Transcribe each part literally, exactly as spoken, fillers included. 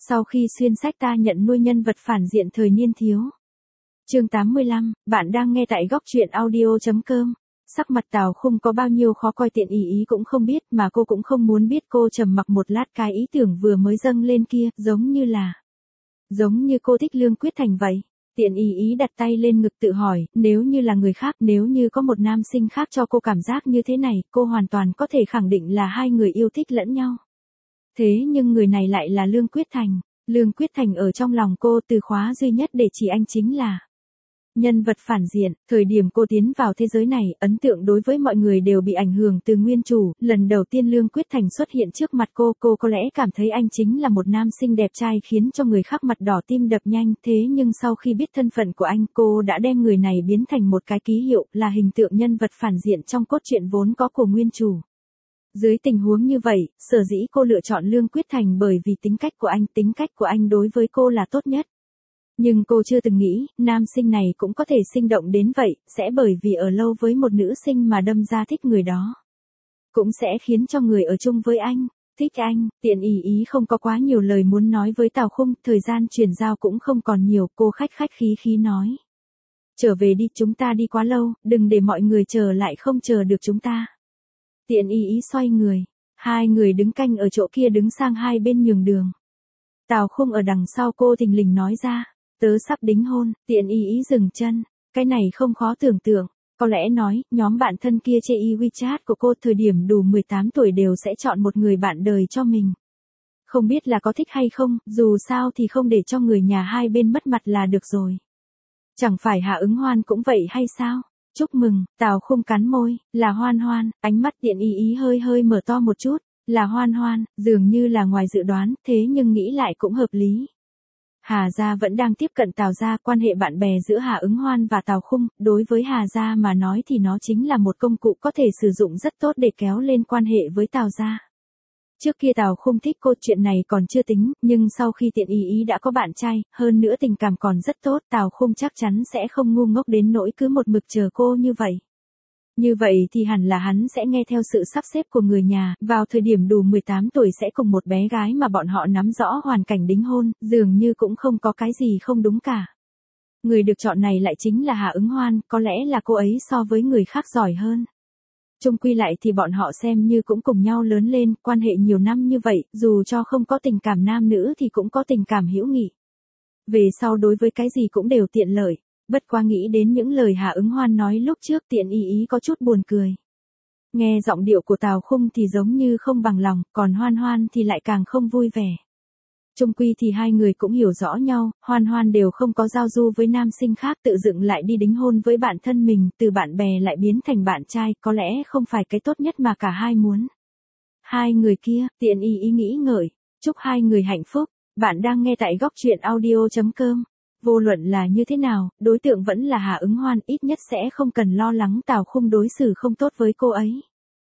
Sau khi xuyên sách ta nhận nuôi nhân vật phản diện thời niên thiếu. Chương tám mươi lăm, bạn đang nghe tại góc truyện audio chấm com. Sắc mặt Tào Khung có bao nhiêu khó coi Tiện Y Y cũng không biết, mà cô cũng không muốn biết. Cô trầm mặc một lát, cái ý tưởng vừa mới dâng lên kia, giống như là, giống như cô thích Lương Quyết Thành vậy. Tiện Y Y đặt tay lên ngực tự hỏi, nếu như là người khác, nếu như có một nam sinh khác cho cô cảm giác như thế này, cô hoàn toàn có thể khẳng định là hai người yêu thích lẫn nhau. Thế nhưng người này lại là Lương Quyết Thành. Lương Quyết Thành ở trong lòng cô, từ khóa duy nhất để chỉ anh chính là nhân vật phản diện. Thời điểm cô tiến vào thế giới này, ấn tượng đối với mọi người đều bị ảnh hưởng từ nguyên chủ. Lần đầu tiên Lương Quyết Thành xuất hiện trước mặt cô, cô có lẽ cảm thấy anh chính là một nam sinh đẹp trai khiến cho người khác mặt đỏ tim đập nhanh. Thế nhưng sau khi biết thân phận của anh, cô đã đem người này biến thành một cái ký hiệu, là hình tượng nhân vật phản diện trong cốt truyện vốn có của nguyên chủ. Dưới tình huống như vậy, sở dĩ cô lựa chọn Lương Quyết Thành bởi vì tính cách của anh, tính cách của anh đối với cô là tốt nhất. Nhưng cô chưa từng nghĩ, nam sinh này cũng có thể sinh động đến vậy, sẽ bởi vì ở lâu với một nữ sinh mà đâm ra thích người đó. Cũng sẽ khiến cho người ở chung với anh, thích anh. Tiện Y Y không có quá nhiều lời muốn nói với Tào Khung, thời gian chuyển giao cũng không còn nhiều, cô khách khách khí khí nói. Trở về đi, chúng ta đi quá lâu, đừng để mọi người chờ lại không chờ được chúng ta. Tiện Y Y xoay người, hai người đứng canh ở chỗ kia đứng sang hai bên nhường đường. Tào Khung ở đằng sau cô thình lình nói ra, tớ sắp đính hôn. Tiện Y Y dừng chân, cái này không khó tưởng tượng. Có lẽ nói, nhóm bạn thân kia trên WeChat của cô thời điểm đủ mười tám tuổi đều sẽ chọn một người bạn đời cho mình. Không biết là có thích hay không, dù sao thì không để cho người nhà hai bên mất mặt là được rồi. Chẳng phải Hạ Ứng Hoan cũng vậy hay sao? Chúc mừng. Tào Khung cắn môi, là Hoan Hoan. Ánh mắt Tiện Y Y hơi hơi mở to một chút, là Hoan Hoan, dường như là ngoài dự đoán, thế nhưng nghĩ lại cũng hợp lý. Hà gia vẫn đang tiếp cận Tào gia, quan hệ bạn bè giữa Hạ Ứng Hoan và Tào Khung, đối với Hà gia mà nói thì nó chính là một công cụ có thể sử dụng rất tốt để kéo lên quan hệ với Tào gia. Trước kia Tào Khung thích cô, chuyện này còn chưa tính, nhưng sau khi Tiện Y Y đã có bạn trai, hơn nữa tình cảm còn rất tốt, Tào Khung chắc chắn sẽ không ngu ngốc đến nỗi cứ một mực chờ cô như vậy. Như vậy thì hẳn là hắn sẽ nghe theo sự sắp xếp của người nhà, vào thời điểm đủ mười tám tuổi sẽ cùng một bé gái mà bọn họ nắm rõ hoàn cảnh đính hôn, dường như cũng không có cái gì không đúng cả. Người được chọn này lại chính là Hạ Ứng Hoan, có lẽ là cô ấy so với người khác giỏi hơn. Chung quy lại thì bọn họ xem như cũng cùng nhau lớn lên, quan hệ nhiều năm như vậy, dù cho không có tình cảm nam nữ thì cũng có tình cảm hữu nghị. Về sau đối với cái gì cũng đều tiện lợi. Bất quá nghĩ đến những lời Hạ Ứng Hoan nói lúc trước, Tiện Y Y có chút buồn cười. Nghe giọng điệu của Tào Khung thì giống như không bằng lòng, còn Hoan Hoan thì lại càng không vui vẻ. Chung quy thì hai người cũng hiểu rõ nhau, Hoan Hoan đều không có giao du với nam sinh khác, tự dựng lại đi đính hôn với bạn thân mình, từ bạn bè lại biến thành bạn trai, có lẽ không phải cái tốt nhất mà cả hai muốn. Hai người kia, Tiện Y Y nghĩ ngợi, chúc hai người hạnh phúc. Bạn đang nghe tại góc truyện audio chấm com. Vô luận là như thế nào, đối tượng vẫn là Hạ Ứng Hoan, ít nhất sẽ không cần lo lắng Tào Khung đối xử không tốt với cô ấy.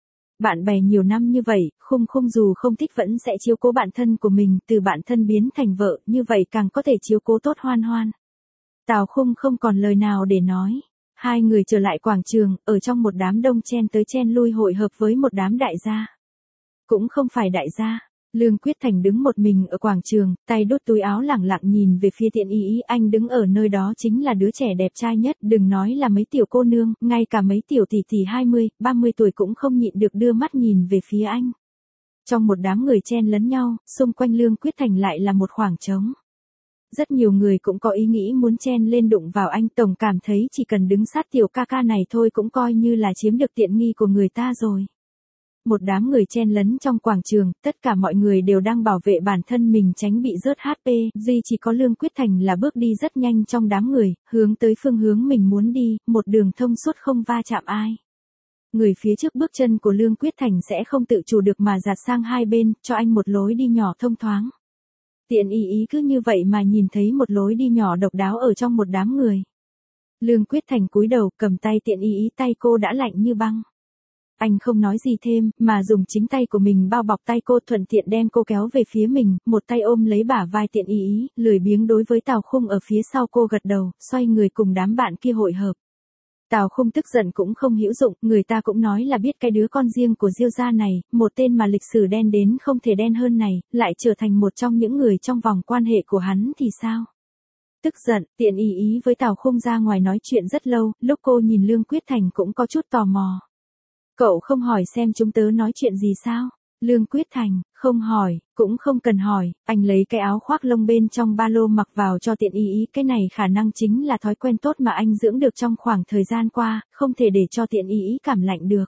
Bạn bè nhiều năm như vậy, Khung Khung dù không thích vẫn sẽ chiếu cố bạn thân của mình, từ bạn thân biến thành vợ, như vậy càng có thể chiếu cố tốt Hoan Hoan. Tào Khung không còn lời nào để nói. Hai người trở lại quảng trường, ở trong một đám đông chen tới chen lui hội hợp với một đám đại gia. Cũng không phải đại gia. Lương Quyết Thành đứng một mình ở quảng trường, tay đút túi áo lẳng lặng nhìn về phía Tiện Y Y, anh đứng ở nơi đó chính là đứa trẻ đẹp trai nhất, đừng nói là mấy tiểu cô nương, ngay cả mấy tiểu tỷ tỷ hai mươi, ba mươi tuổi cũng không nhịn được đưa mắt nhìn về phía anh. Trong một đám người chen lấn nhau, xung quanh Lương Quyết Thành lại là một khoảng trống. Rất nhiều người cũng có ý nghĩ muốn chen lên đụng vào anh, tổng cảm thấy chỉ cần đứng sát tiểu ca ca này thôi cũng coi như là chiếm được tiện nghi của người ta rồi. Một đám người chen lấn trong quảng trường, tất cả mọi người đều đang bảo vệ bản thân mình tránh bị rớt hát pê, duy chỉ có Lương Quyết Thành là bước đi rất nhanh trong đám người, hướng tới phương hướng mình muốn đi, một đường thông suốt không va chạm ai. Người phía trước bước chân của Lương Quyết Thành sẽ không tự chủ được mà dạt sang hai bên, cho anh một lối đi nhỏ thông thoáng. Tiện Y Y cứ như vậy mà nhìn thấy một lối đi nhỏ độc đáo ở trong một đám người. Lương Quyết Thành cúi đầu cầm tay Tiện Y Y, tay cô đã lạnh như băng. Anh không nói gì thêm, mà dùng chính tay của mình bao bọc tay cô, thuận tiện đem cô kéo về phía mình, một tay ôm lấy bả vai Tiện Y Y, lười biếng đối với Tào Khung ở phía sau cô gật đầu, xoay người cùng đám bạn kia hội hợp. Tào Khung tức giận cũng không hữu dụng, người ta cũng nói là biết cái đứa con riêng của Diêu gia này, một tên mà lịch sử đen đến không thể đen hơn này, lại trở thành một trong những người trong vòng quan hệ của hắn thì sao? Tức giận, Tiện ý ý với Tào Khung ra ngoài nói chuyện rất lâu, lúc cô nhìn Lương Quyết Thành cũng có chút tò mò. Cậu không hỏi xem chúng tớ nói chuyện gì sao? Lương Quyết Thành, không hỏi, cũng không cần hỏi, anh lấy cái áo khoác lông bên trong ba lô mặc vào cho Tiện ý ý, cái này khả năng chính là thói quen tốt mà anh dưỡng được trong khoảng thời gian qua, không thể để cho Tiện ý ý cảm lạnh được.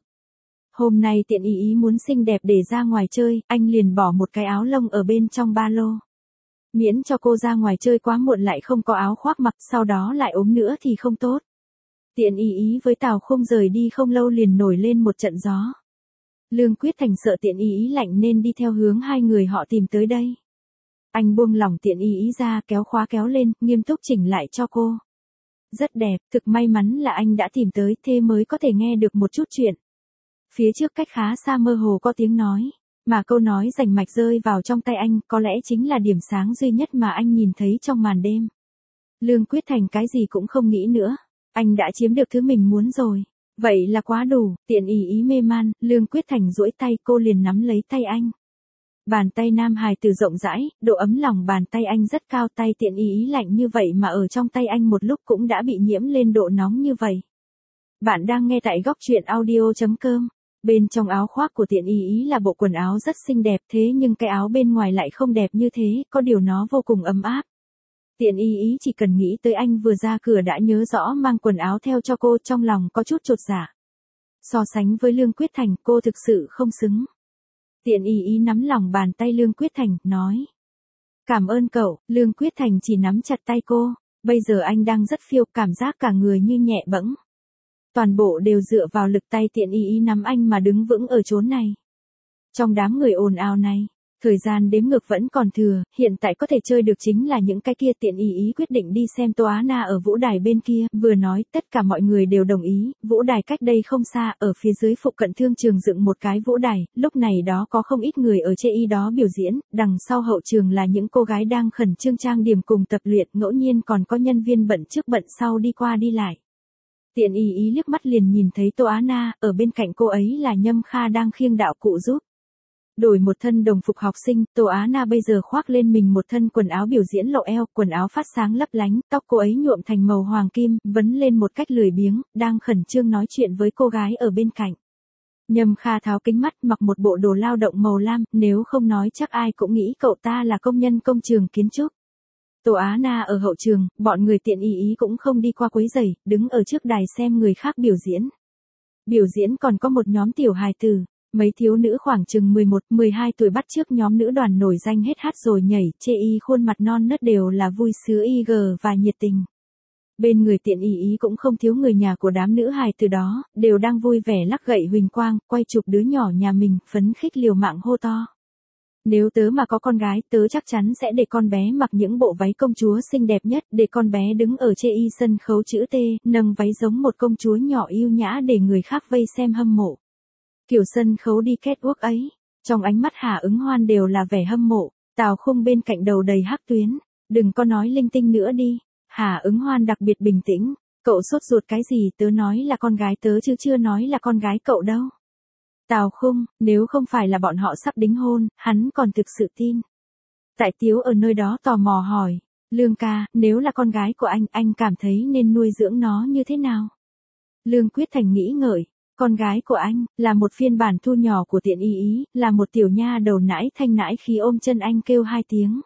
Hôm nay Tiện ý ý muốn xinh đẹp để ra ngoài chơi, anh liền bỏ một cái áo lông ở bên trong ba lô. Miễn cho cô ra ngoài chơi quá muộn lại không có áo khoác mặc, sau đó lại ốm nữa thì không tốt. Tiện ý ý với Tào Khung rời đi không lâu liền nổi lên một trận gió. Lương Quyết Thành sợ Tiện ý ý lạnh nên đi theo hướng hai người họ tìm tới đây. Anh buông lỏng Tiện ý ý ra, kéo khóa kéo lên, nghiêm túc chỉnh lại cho cô. Rất đẹp, thực may mắn là anh đã tìm tới, thế mới có thể nghe được một chút chuyện. Phía trước cách khá xa mơ hồ có tiếng nói, mà câu nói rành mạch rơi vào trong tay anh, có lẽ chính là điểm sáng duy nhất mà anh nhìn thấy trong màn đêm. Lương Quyết Thành cái gì cũng không nghĩ nữa, anh đã chiếm được thứ mình muốn rồi. Vậy là quá đủ, Tiện ý ý mê man, Lương Quyết Thành duỗi tay, cô liền nắm lấy tay anh. Bàn tay nam hài tử rộng rãi, độ ấm lòng bàn tay anh rất cao, tay Tiện ý ý lạnh như vậy mà ở trong tay anh một lúc cũng đã bị nhiễm lên độ nóng như vậy. Bạn đang nghe tại góc truyện audio chấm com. Bên trong áo khoác của Tiện ý ý là bộ quần áo rất xinh đẹp, thế nhưng cái áo bên ngoài lại không đẹp như thế, có điều nó vô cùng ấm áp. Tiện ý ý chỉ cần nghĩ tới anh vừa ra cửa đã nhớ rõ mang quần áo theo cho cô, trong lòng có chút chột dạ. So sánh với Lương Quyết Thành, cô thực sự không xứng. Tiện ý ý nắm lòng bàn tay Lương Quyết Thành, nói. Cảm ơn cậu, Lương Quyết Thành chỉ nắm chặt tay cô, bây giờ anh đang rất phiêu, cảm giác cả người như nhẹ bẫng. Toàn bộ đều dựa vào lực tay Tiện ý ý nắm anh mà đứng vững ở chốn này. Trong đám người ồn ào này, thời gian đếm ngược vẫn còn thừa, hiện tại có thể chơi được chính là những cái kia. Tiện ý ý quyết định đi xem Tô Á Na ở vũ đài bên kia, vừa nói tất cả mọi người đều đồng ý, vũ đài cách đây không xa, ở phía dưới phụ cận thương trường dựng một cái vũ đài, lúc này đó có không ít người ở chê y đó biểu diễn, đằng sau hậu trường là những cô gái đang khẩn trương trang điểm cùng tập luyện, ngẫu nhiên còn có nhân viên bận trước bận sau đi qua đi lại. Tiện ý ý liếc mắt liền nhìn thấy Tô Á Na, ở bên cạnh cô ấy là Nhâm Kha đang khiêng đạo cụ giúp. Đổi một thân đồng phục học sinh, Tô Á Na bây giờ khoác lên mình một thân quần áo biểu diễn lộ eo, quần áo phát sáng lấp lánh, tóc cô ấy nhuộm thành màu hoàng kim, vấn lên một cách lười biếng, đang khẩn trương nói chuyện với cô gái ở bên cạnh. Nhâm Kha tháo kính mắt, mặc một bộ đồ lao động màu lam, nếu không nói chắc ai cũng nghĩ cậu ta là công nhân công trường kiến trúc. Tô Á Na ở hậu trường, bọn người Tiện ý ý cũng không đi qua quấy rầy, đứng ở trước đài xem người khác biểu diễn. Biểu diễn còn có một nhóm tiểu hài tử. Mấy thiếu nữ khoảng chừng mười một, mười hai tuổi bắt chước nhóm nữ đoàn nổi danh hết hát rồi nhảy, chê y khuôn mặt non nớt đều là vui sướng y gờ và nhiệt tình. Bên người Tiện ý ý cũng không thiếu người nhà của đám nữ hài từ đó, đều đang vui vẻ lắc gậy huỳnh quang, quay chụp đứa nhỏ nhà mình, phấn khích liều mạng hô to. Nếu tớ mà có con gái, tớ chắc chắn sẽ để con bé mặc những bộ váy công chúa xinh đẹp nhất, để con bé đứng ở chê y sân khấu chữ T, nâng váy giống một công chúa nhỏ yêu nhã để người khác vây xem hâm mộ. Kiểu sân khấu đi catwalk ấy, trong ánh mắt Hà Ứng Hoan đều là vẻ hâm mộ, Tào Khung bên cạnh đầu đầy hắc tuyến, đừng có nói linh tinh nữa đi. Hà Ứng Hoan đặc biệt bình tĩnh, cậu sốt ruột cái gì, tớ nói là con gái tớ chứ chưa nói là con gái cậu đâu. Tào Khung, nếu không phải là bọn họ sắp đính hôn, hắn còn thực sự tin. Tại Tiếu ở nơi đó tò mò hỏi, Lương ca, nếu là con gái của anh, anh cảm thấy nên nuôi dưỡng nó như thế nào? Lương Quyết Thành nghĩ ngợi. Con gái của anh, là một phiên bản thu nhỏ của Tiện ý ý, là một tiểu nha đầu nãi thanh nãi khí ôm chân anh kêu hai tiếng.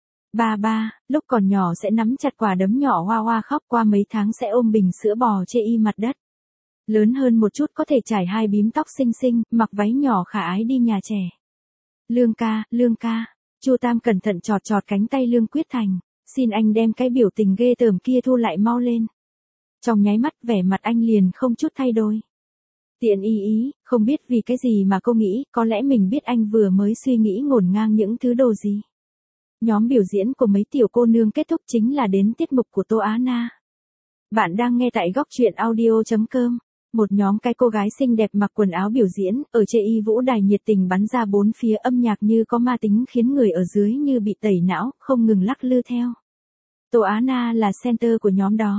Ba ba, lúc còn nhỏ sẽ nắm chặt quả đấm nhỏ hoa hoa khóc, qua mấy tháng sẽ ôm bình sữa bò chê y mặt đất. Lớn hơn một chút có thể trải hai bím tóc xinh xinh, mặc váy nhỏ khả ái đi nhà trẻ. Lương ca, Lương ca, Chu Tam cẩn thận chọt chọt cánh tay Lương Quyết Thành, xin anh đem cái biểu tình ghê tởm kia thu lại mau lên. Trong nháy mắt vẻ mặt anh liền không chút thay đổi. Tiện ý ý, không biết vì cái gì mà cô nghĩ, có lẽ mình biết anh vừa mới suy nghĩ ngổn ngang những thứ đồ gì. Nhóm biểu diễn của mấy tiểu cô nương kết thúc chính là đến tiết mục của Tô Á Na. Bạn đang nghe tại góc truyện audio chấm com. Một nhóm cái cô gái xinh đẹp mặc quần áo biểu diễn, ở chê y vũ đài nhiệt tình bắn ra bốn phía, âm nhạc như có ma tính khiến người ở dưới như bị tẩy não, không ngừng lắc lư theo. Tô Á Na là center của nhóm đó.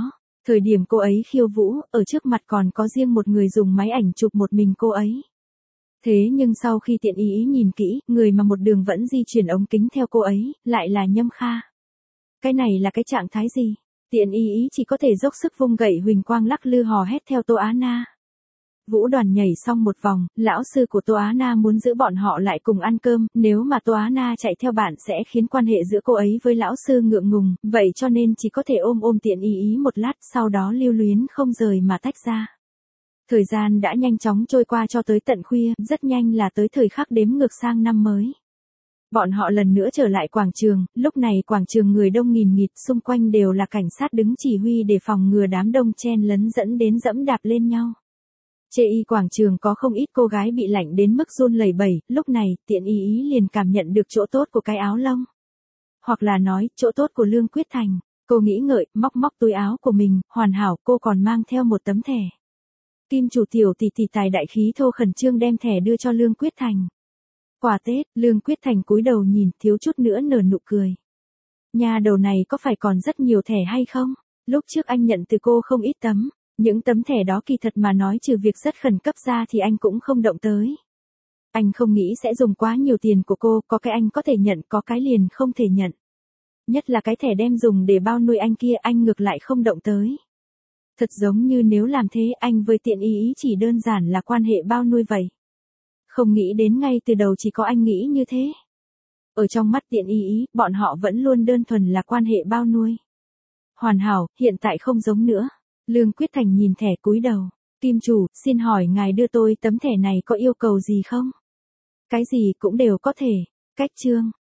Thời điểm cô ấy khiêu vũ, ở trước mặt còn có riêng một người dùng máy ảnh chụp một mình cô ấy. Thế nhưng sau khi Tiện Y Y nhìn kỹ, người mà một đường vẫn di chuyển ống kính theo cô ấy, lại là Nhâm Kha. Cái này là cái trạng thái gì? Tiện Y Y chỉ có thể dốc sức vung gậy huỳnh quang lắc lư hò hét theo Tô Á Na. Vũ đoàn nhảy xong một vòng, lão sư của Tô Á Na muốn giữ bọn họ lại cùng ăn cơm, nếu mà Tô Á Na chạy theo bạn sẽ khiến quan hệ giữa cô ấy với lão sư ngượng ngùng, vậy cho nên chỉ có thể ôm ôm Tiện Y Y một lát, sau đó lưu luyến không rời mà tách ra. Thời gian đã nhanh chóng trôi qua cho tới tận khuya, rất nhanh là tới thời khắc đếm ngược sang năm mới. Bọn họ lần nữa trở lại quảng trường, lúc này quảng trường người đông nghìn nghịt, xung quanh đều là cảnh sát đứng chỉ huy để phòng ngừa đám đông chen lấn dẫn đến dẫm đạp lên nhau. Chê y quảng trường có không ít cô gái bị lạnh đến mức run lẩy bẩy, lúc này, Tiện Y Y liền cảm nhận được chỗ tốt của cái áo lông. Hoặc là nói, chỗ tốt của Lương Quyết Thành. Cô nghĩ ngợi, móc móc túi áo của mình, hoàn hảo, cô còn mang theo một tấm thẻ. Kim chủ tiểu tỷ tỷ tài đại khí thô khẩn trương đem thẻ đưa cho Lương Quyết Thành. Quà Tết, Lương Quyết Thành cúi đầu nhìn, thiếu chút nữa nở nụ cười. Nhà đầu này có phải còn rất nhiều thẻ hay không? Lúc trước anh nhận từ cô không ít tấm. Những tấm thẻ đó kỳ thật mà nói trừ việc rất khẩn cấp ra thì anh cũng không động tới. Anh không nghĩ sẽ dùng quá nhiều tiền của cô, có cái anh có thể nhận, có cái liền không thể nhận. Nhất là cái thẻ đem dùng để bao nuôi anh kia anh ngược lại không động tới. Thật giống như nếu làm thế anh với Tiện Y Y chỉ đơn giản là quan hệ bao nuôi vậy. Không nghĩ đến ngay từ đầu chỉ có anh nghĩ như thế. Ở trong mắt Tiện Y Y, bọn họ vẫn luôn đơn thuần là quan hệ bao nuôi. Hoàn hảo, hiện tại không giống nữa. Lương Quyết Thành nhìn thẻ cúi đầu. Kim chủ, xin hỏi ngài đưa tôi tấm thẻ này có yêu cầu gì không? Cái gì cũng đều có thể. Cách chương.